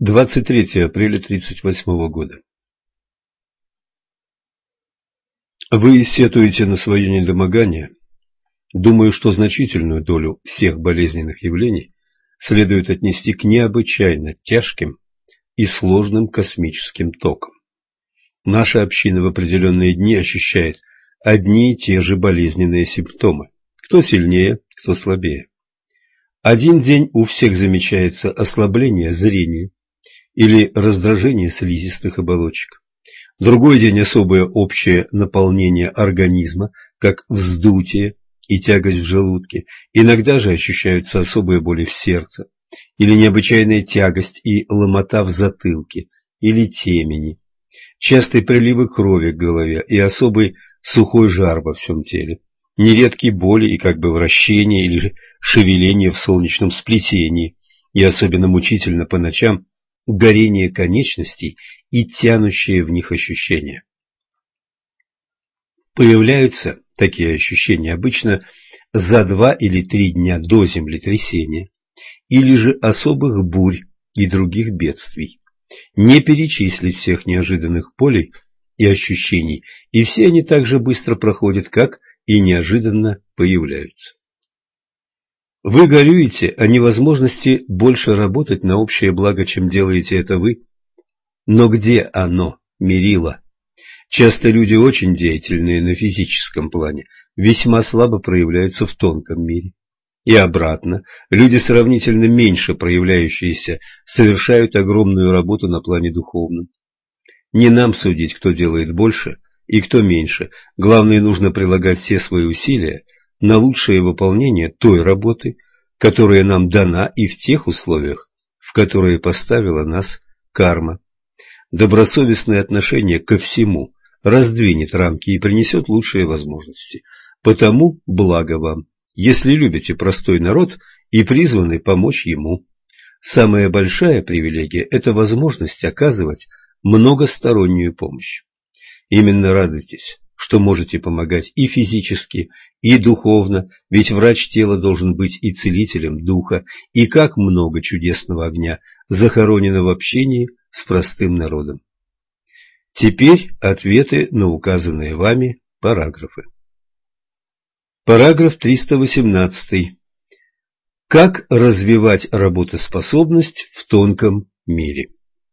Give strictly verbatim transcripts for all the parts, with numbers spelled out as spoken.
двадцать третьего апреля тридцать восьмого года. Вы сетуете на свое недомогание. Думаю, что значительную долю всех болезненных явлений следует отнести к необычайно тяжким и сложным космическим токам. Наша община в определенные дни ощущает одни и те же болезненные симптомы, кто сильнее, кто слабее. Один день у всех замечается ослабление зрения или раздражение слизистых оболочек. Другой день особое общее наполнение организма, как вздутие и тягость в желудке. Иногда же ощущаются особые боли в сердце, или необычайная тягость и ломота в затылке, или темени, частые приливы крови к голове и особый сухой жар во всем теле, нередкие боли и как бы вращение или шевеление в солнечном сплетении, и особенно мучительно по ночам горение конечностей и тянущие в них ощущения. Появляются такие ощущения обычно за два или три дня до землетрясения или же особых бурь и других бедствий. Не перечислить всех неожиданных болей и ощущений, и все они так же быстро проходят, как и неожиданно появляются. Вы горюете о невозможности больше работать на общее благо, чем делаете это вы. Но где оно, мерило? Часто люди, очень деятельные на физическом плане, весьма слабо проявляются в тонком мире. И обратно, люди, сравнительно меньше проявляющиеся, совершают огромную работу на плане духовном. Не нам судить, кто делает больше и кто меньше. Главное, нужно прилагать все свои усилия на лучшее выполнение той работы, которая нам дана и в тех условиях, в которые поставила нас карма. Добросовестное отношение ко всему раздвинет рамки и принесет лучшие возможности. Потому благо вам, если любите простой народ и призваны помочь ему. Самая большая привилегия – это возможность оказывать многостороннюю помощь. Именно радуйтесь, что можете помогать и физически, и духовно, ведь врач тела должен быть и целителем духа, и как много чудесного огня захоронено в общении с простым народом. Теперь ответы на указанные вами параграфы. Параграф триста восемнадцатый. Как развивать работоспособность в тонком мире?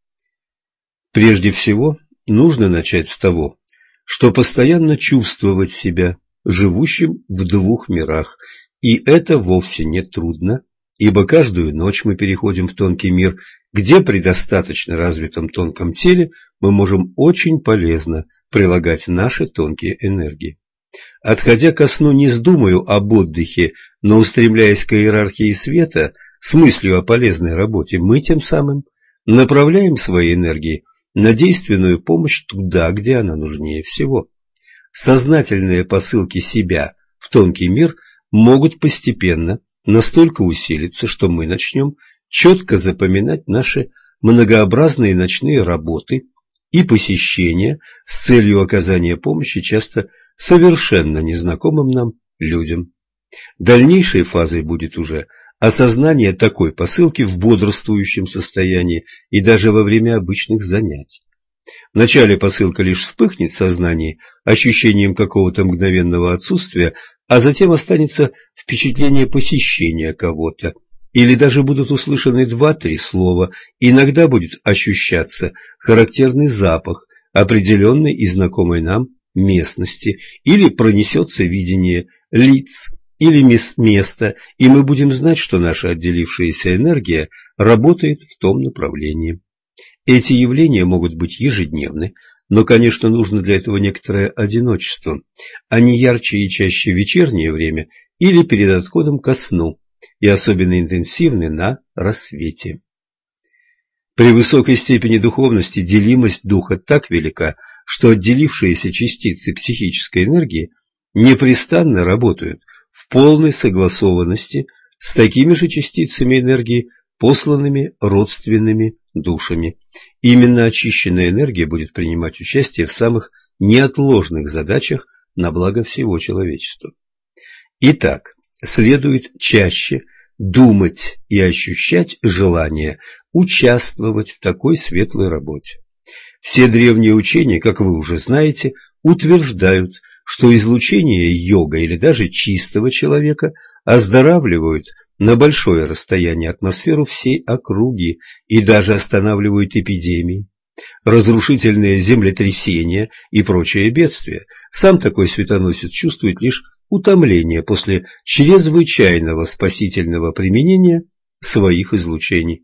Прежде всего, нужно начать с того, что постоянно чувствовать себя живущим в двух мирах, и это вовсе не трудно, ибо каждую ночь мы переходим в тонкий мир, где при достаточно развитом тонком теле мы можем очень полезно прилагать наши тонкие энергии. Отходя ко сну не с думою об отдыхе, но устремляясь к иерархии света с мыслью о полезной работе, мы тем самым направляем свои энергии на действенную помощь туда, где она нужнее всего. Сознательные посылки себя в тонкий мир могут постепенно настолько усилиться, что мы начнем четко запоминать наши многообразные ночные работы и посещения с целью оказания помощи часто совершенно незнакомым нам людям. Дальнейшей фазой будет уже осознание такой посылки в бодрствующем состоянии и даже во время обычных занятий. Вначале посылка лишь вспыхнет в сознании ощущением какого-то мгновенного отсутствия, а затем останется впечатление посещения кого-то, или даже будут услышаны два-три слова, иногда будет ощущаться характерный запах определенной и знакомой нам местности, или пронесется видение лиц или места, и мы будем знать, что наша отделившаяся энергия работает в том направлении. Эти явления могут быть ежедневны, но, конечно, нужно для этого некоторое одиночество. Они ярче и чаще в вечернее время или перед отходом ко сну, и особенно интенсивны на рассвете. При высокой степени духовности делимость духа так велика, что отделившиеся частицы психической энергии непрестанно работают в полной согласованности с такими же частицами энергии, посланными родственными душами. Именно очищенная энергия будет принимать участие в самых неотложных задачах на благо всего человечества. Итак, следует чаще думать и ощущать желание участвовать в такой светлой работе. Все древние учения, как вы уже знаете, утверждают, что излучение йога или даже чистого человека оздоравливают на большое расстояние атмосферу всей округи и даже останавливают эпидемии, разрушительные землетрясения и прочие бедствия. Сам такой светоносец чувствует лишь утомление после чрезвычайного спасительного применения своих излучений.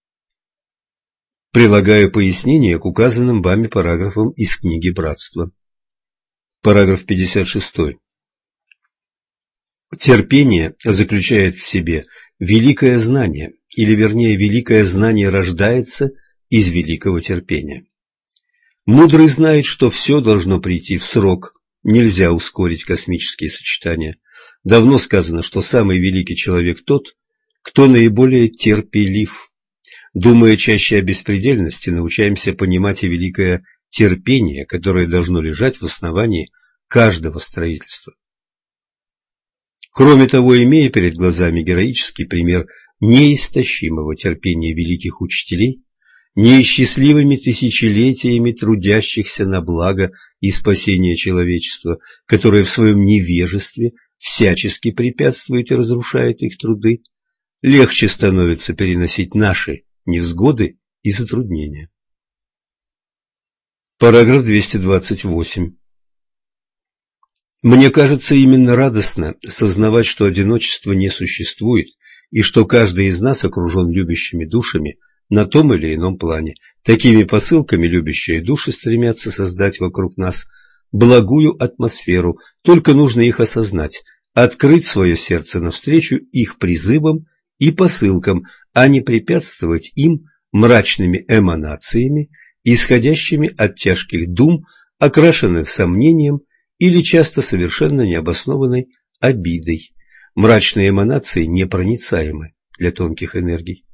Прилагаю пояснение к указанным вами параграфам из книги «Братство». Параграф пятьдесят шесть. Терпение заключает в себе великое знание, или вернее, великое знание рождается из великого терпения. Мудрый знает, что все должно прийти в срок, нельзя ускорить космические сочетания. Давно сказано, что самый великий человек тот, кто наиболее терпелив. Думая чаще о беспредельности, научаемся понимать и великое терпение, которое должно лежать в основании каждого строительства. Кроме того, имея перед глазами героический пример неистощимого терпения великих учителей, неисчислимыми тысячелетиями трудящихся на благо и спасение человечества, которое в своем невежестве всячески препятствует и разрушает их труды, легче становится переносить наши невзгоды и затруднения. Параграф двести двадцать восемь. Мне кажется именно радостно сознавать, что одиночество не существует, и что каждый из нас окружен любящими душами на том или ином плане. Такими посылками любящие души стремятся создать вокруг нас благую атмосферу, только нужно их осознать, открыть свое сердце навстречу их призывам и посылкам, а не препятствовать им мрачными эманациями, исходящими от тяжких дум, окрашенных сомнением или часто совершенно необоснованной обидой. Мрачные эманации непроницаемы для тонких энергий.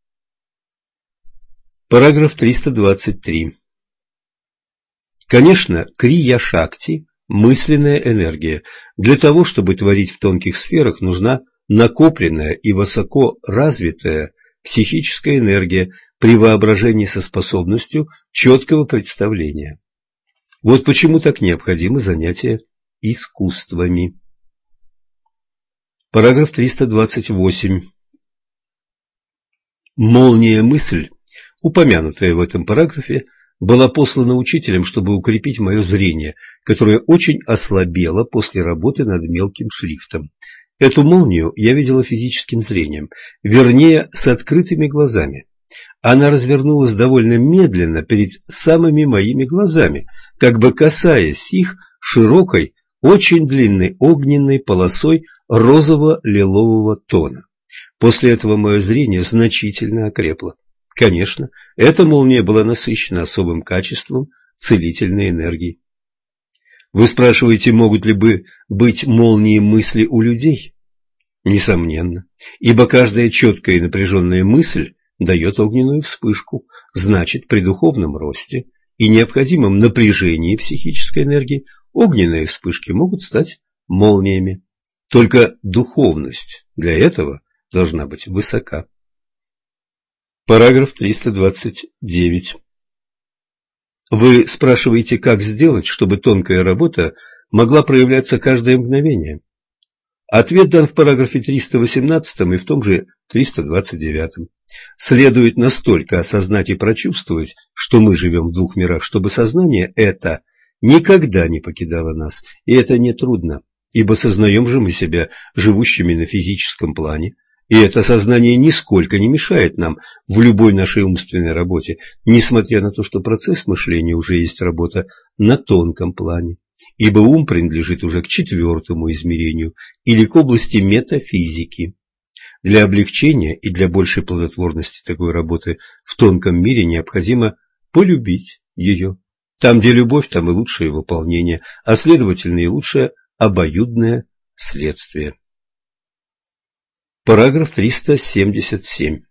Параграф триста двадцать три. Конечно, крия-шакти – мысленная энергия. Для того, чтобы творить в тонких сферах, нужна накопленная и высоко развитая психическая энергия при воображении со способностью четкого представления. Вот почему так необходимо занятие искусствами. Параграф триста двадцать восемь. Молния-мысль, упомянутая в этом параграфе, была послана учителем, чтобы укрепить мое зрение, которое очень ослабело после работы над мелким шрифтом. Эту молнию я видела физическим зрением, вернее, с открытыми глазами. Она развернулась довольно медленно перед самыми моими глазами, как бы касаясь их широкой, очень длинной огненной полосой розово-лилового тона. После этого мое зрение значительно окрепло. Конечно, эта молния была насыщена особым качеством целительной энергии. Вы спрашиваете, могут ли бы быть молнии мысли у людей? Несомненно, ибо каждая четкая и напряженная мысль дает огненную вспышку, значит, при духовном росте и необходимом напряжении психической энергии огненные вспышки могут стать молниями. Только духовность для этого должна быть высока. Параграф триста двадцать девять. Вы спрашиваете, как сделать, чтобы тонкая работа могла проявляться каждое мгновение? Ответ дан в параграфе триста восемнадцатом и в том же триста двадцать девятом. Следует настолько осознать и прочувствовать, что мы живем в двух мирах, чтобы сознание это никогда не покидало нас, и это нетрудно, ибо сознаем же мы себя живущими на физическом плане, и это сознание нисколько не мешает нам в любой нашей умственной работе, несмотря на то, что процесс мышления уже есть работа на тонком плане, ибо ум принадлежит уже к четвертому измерению или к области метафизики. Для облегчения и для большей плодотворности такой работы в тонком мире необходимо полюбить ее. Там, где любовь, там и лучшее выполнение, а следовательно и лучшее обоюдное следствие. Параграф триста семьдесят семь.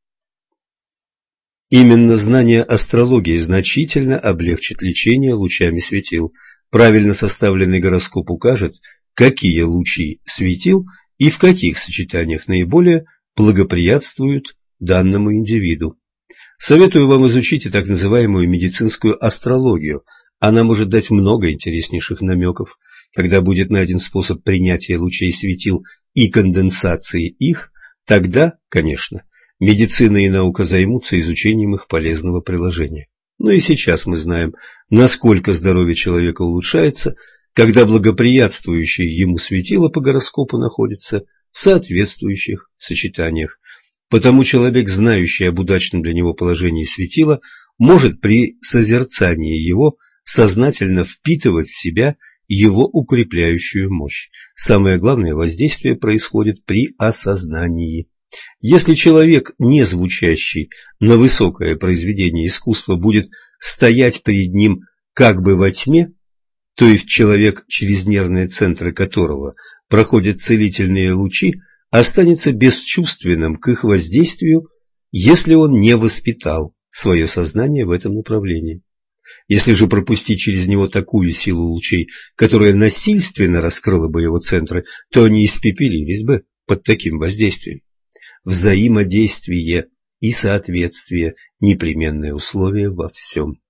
Именно знание астрологии значительно облегчит лечение лучами светил. Правильно составленный гороскоп укажет, какие лучи светил и в каких сочетаниях наиболее благоприятствуют данному индивиду. Советую вам изучить и так называемую медицинскую астрологию. Она может дать много интереснейших намеков. Когда будет найден способ принятия лучей светил и конденсации их, тогда, конечно, медицина и наука займутся изучением их полезного приложения. Но и сейчас мы знаем, насколько здоровье человека улучшается, когда благоприятствующие ему светила по гороскопу находятся в соответствующих сочетаниях. Потому человек, знающий об удачном для него положении светила, может при созерцании его сознательно впитывать в себя его укрепляющую мощь. Самое главное воздействие происходит при осознании. Если человек, не звучащий на высокое произведение искусства, будет стоять перед ним как бы во тьме, то есть человек, через нервные центры которого проходят целительные лучи, останется бесчувственным к их воздействию, если он не воспитал свое сознание в этом направлении. Если же пропустить через него такую силу лучей, которая насильственно раскрыла бы его центры, то они испепелились бы под таким воздействием. Взаимодействие и соответствие – непременное условие во всем.